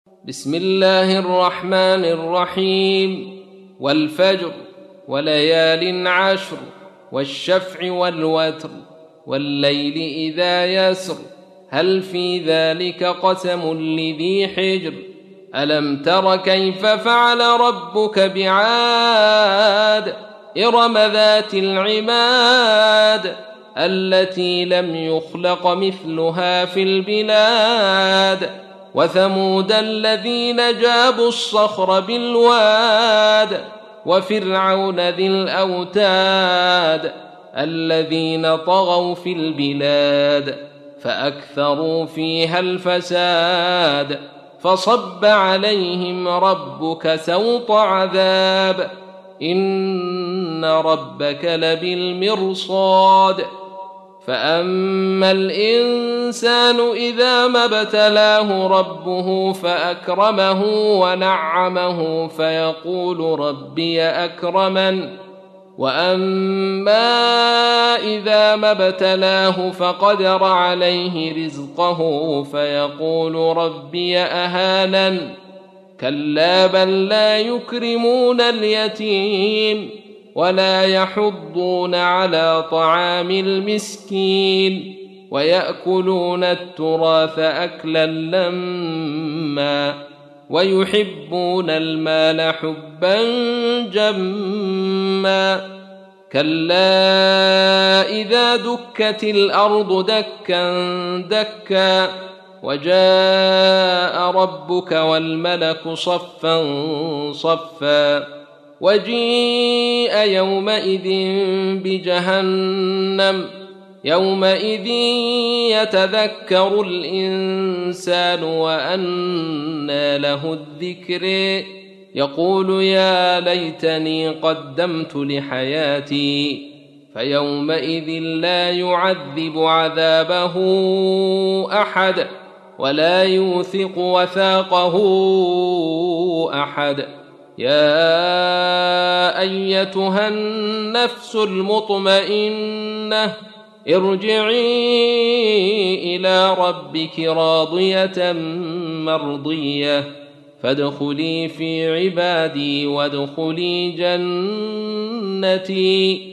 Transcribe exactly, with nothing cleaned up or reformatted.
بسم الله الرحمن الرحيم. والفجر وليال عشر والشفع والوتر والليل إذا يسر هل في ذلك قسم لذي حجر ألم تر كيف فعل ربك بعاد إرم ذات العماد التي لم يخلق مثلها في البلاد وثمود الذين جابوا الصخر بالواد وفرعون ذي الأوتاد الذين طغوا في البلاد فأكثروا فيها الفساد فصب عليهم ربك سوط عذاب إن ربك لبالمرصاد فأما الإنسان إذا ما ابتلاه ربه فأكرمه ونعمه فيقول ربي أكرمن وأما إذا ما ابتلاه فقدر عليه رزقه فيقول ربي أهانن كلا بل لا يكرمون اليتيم ولا يحضون على طعام المسكين ويأكلون التراث أكلا لما ويحبون المال حبا جما كلا إذا دكت الأرض دكا دكا وجاء ربك والملك صفا صفا وجيء يومئذ بجهنم يومئذ يتذكر الإنسان وأنى له الذكر يقول يا ليتني قدمت لحياتي فيومئذ لا يعذب عذابه أحد ولا يوثق وثاقه أحد يا أيتها النفس المطمئنة ارجعي إلى ربك راضية مرضية فادخلي في عبادي وادخلي جنتي